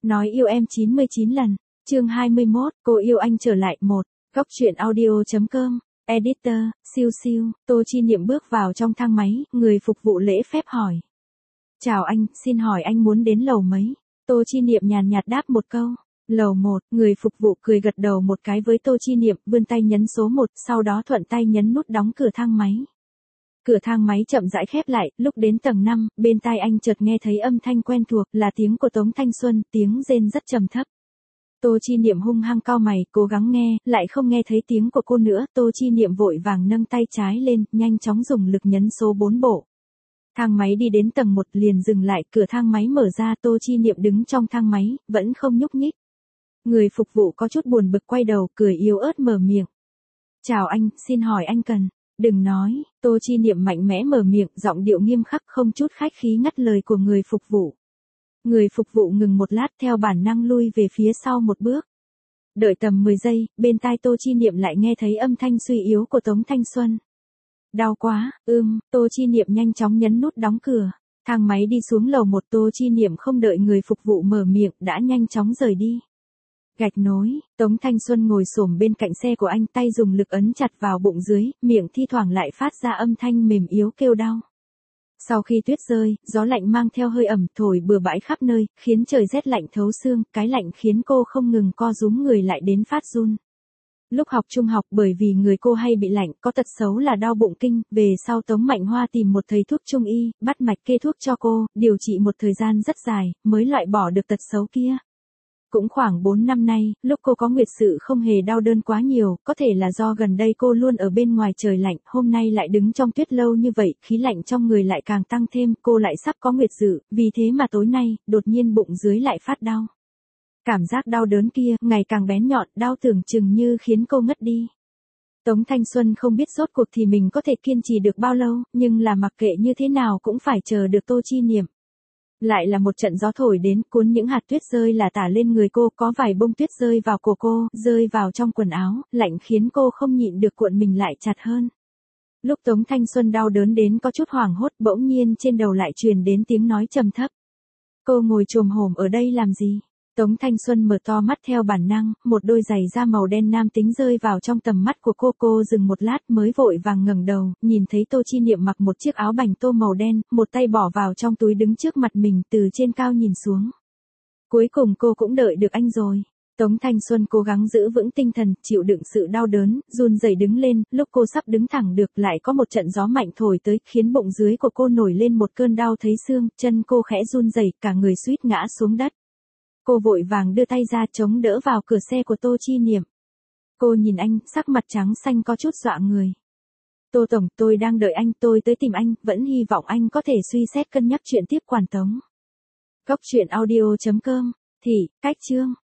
Nói yêu em 99 lần. Chương 21, cô yêu anh trở lại 1. Góc truyện audio.com. Editor, siêu siêu. Tô Chi Niệm bước vào trong thang máy, người phục vụ lễ phép hỏi. Chào anh, xin hỏi anh muốn đến lầu mấy? Tô Chi Niệm nhàn nhạt đáp một câu. Lầu 1, người phục vụ cười gật đầu một cái với Tô Chi Niệm, vươn tay nhấn số 1, sau đó thuận tay nhấn nút đóng cửa thang máy. Cửa thang máy chậm rãi khép lại, lúc đến tầng 5, bên tai anh chợt nghe thấy âm thanh quen thuộc, là tiếng của Tống Thanh Xuân, tiếng rên rất trầm thấp. Tô Chi Niệm hung hăng cau mày, cố gắng nghe, lại không nghe thấy tiếng của cô nữa, Tô Chi Niệm vội vàng nâng tay trái lên, nhanh chóng dùng lực nhấn số 4 bộ. Thang máy đi đến tầng 1 liền dừng lại, cửa thang máy mở ra, Tô Chi Niệm đứng trong thang máy, vẫn không nhúc nhích. Người phục vụ có chút buồn bực quay đầu, cười yếu ớt mở miệng. Chào anh, xin hỏi anh cần. Đừng nói, Tô Chi Niệm mạnh mẽ mở miệng, giọng điệu nghiêm khắc không chút khách khí ngắt lời của người phục vụ. Người phục vụ ngừng một lát theo bản năng lui về phía sau một bước. Đợi tầm 10 giây, bên tai Tô Chi Niệm lại nghe thấy âm thanh suy yếu của Tống Thanh Xuân. Đau quá, Tô Chi Niệm nhanh chóng nhấn nút đóng cửa. Thang máy đi xuống lầu 1, Tô Chi Niệm không đợi người phục vụ mở miệng, đã nhanh chóng rời đi. Gạch nối, Tống Thanh Xuân ngồi xổm bên cạnh xe của anh, tay dùng lực ấn chặt vào bụng dưới, miệng thi thoảng lại phát ra âm thanh mềm yếu kêu đau. Sau khi tuyết rơi, gió lạnh mang theo hơi ẩm thổi bừa bãi khắp nơi, khiến trời rét lạnh thấu xương, cái lạnh khiến cô không ngừng co rúm người lại đến phát run. Lúc học trung học bởi vì người cô hay bị lạnh, có tật xấu là đau bụng kinh, về sau Tống Mạnh Hoa tìm một thầy thuốc trung y, bắt mạch kê thuốc cho cô, điều trị một thời gian rất dài, mới loại bỏ được tật xấu kia. Cũng khoảng 4 năm nay, lúc cô có nguyệt sự không hề đau đớn quá nhiều, có thể là do gần đây cô luôn ở bên ngoài trời lạnh, hôm nay lại đứng trong tuyết lâu như vậy, khí lạnh trong người lại càng tăng thêm, cô lại sắp có nguyệt sự, vì thế mà tối nay, đột nhiên bụng dưới lại phát đau. Cảm giác đau đớn kia, ngày càng bén nhọn, đau tưởng chừng như khiến cô ngất đi. Tống Thanh Xuân không biết rốt cuộc thì mình có thể kiên trì được bao lâu, nhưng là mặc kệ như thế nào cũng phải chờ được Tô Chi Niệm. Lại là một trận gió thổi đến, cuốn những hạt tuyết rơi là tả lên người cô, có vài bông tuyết rơi vào cổ cô, rơi vào trong quần áo, lạnh khiến cô không nhịn được cuộn mình lại chặt hơn. Lúc Tống Thanh Xuân đau đớn đến có chút hoảng hốt, bỗng nhiên trên đầu lại truyền đến tiếng nói trầm thấp. Cô ngồi chồm hổm ở đây làm gì? Tống Thanh Xuân mở to mắt theo bản năng, một đôi giày da màu đen nam tính rơi vào trong tầm mắt của cô dừng một lát mới vội vàng ngẩng đầu, nhìn thấy Tô Chi Niệm mặc một chiếc áo bành tô màu đen, một tay bỏ vào trong túi đứng trước mặt mình từ trên cao nhìn xuống. Cuối cùng cô cũng đợi được anh rồi. Tống Thanh Xuân cố gắng giữ vững tinh thần, chịu đựng sự đau đớn, run rẩy đứng lên, lúc cô sắp đứng thẳng được lại có một trận gió mạnh thổi tới, khiến bụng dưới của cô nổi lên một cơn đau thấy xương, chân cô khẽ run rẩy, cả người suýt ngã xuống đất. Cô vội vàng đưa tay ra chống đỡ vào cửa xe của Tô Chi Niệm. Cô nhìn anh, sắc mặt trắng xanh có chút dọa người. Tô Tổng, tôi đang đợi anh, tôi tới tìm anh, vẫn hy vọng anh có thể suy xét cân nhắc chuyện tiếp quản Tống. Góc truyện audio.com, cách chương.